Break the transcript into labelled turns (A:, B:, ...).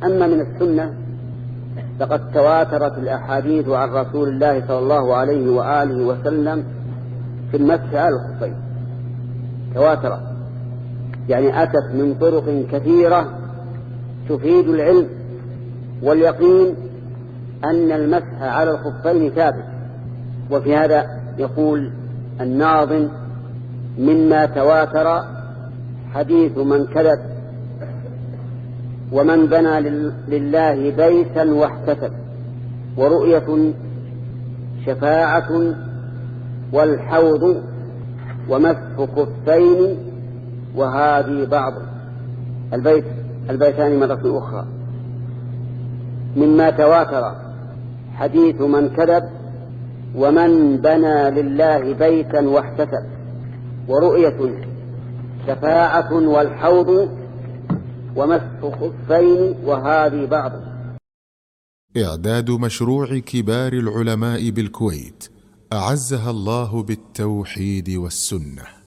A: أما من السنة فقد تواترت الأحاديث عن رسول الله صلى الله عليه وآله وسلم في المسح على الخفين، تواترت يعني أتت من طرق كثيرة تفيد العلم واليقين أن المسح على الخفين ثابت. وفي هذا يقول الناظم: مما تواتر حديث من كذب ومن بنى لله بيتا واحتسب، ورؤية شفاعة والحوض ومسح كفين وهذه بعض البيتان مرة أخرى. مما تواتر حديث من كذب ومن بنى لله بيتا واحتسب، ورؤية شفاعة والحوض ومسح خفين وهذه بعض.
B: إعداد مشروع كبار العلماء بالكويت أعزها الله بالتوحيد والسنة.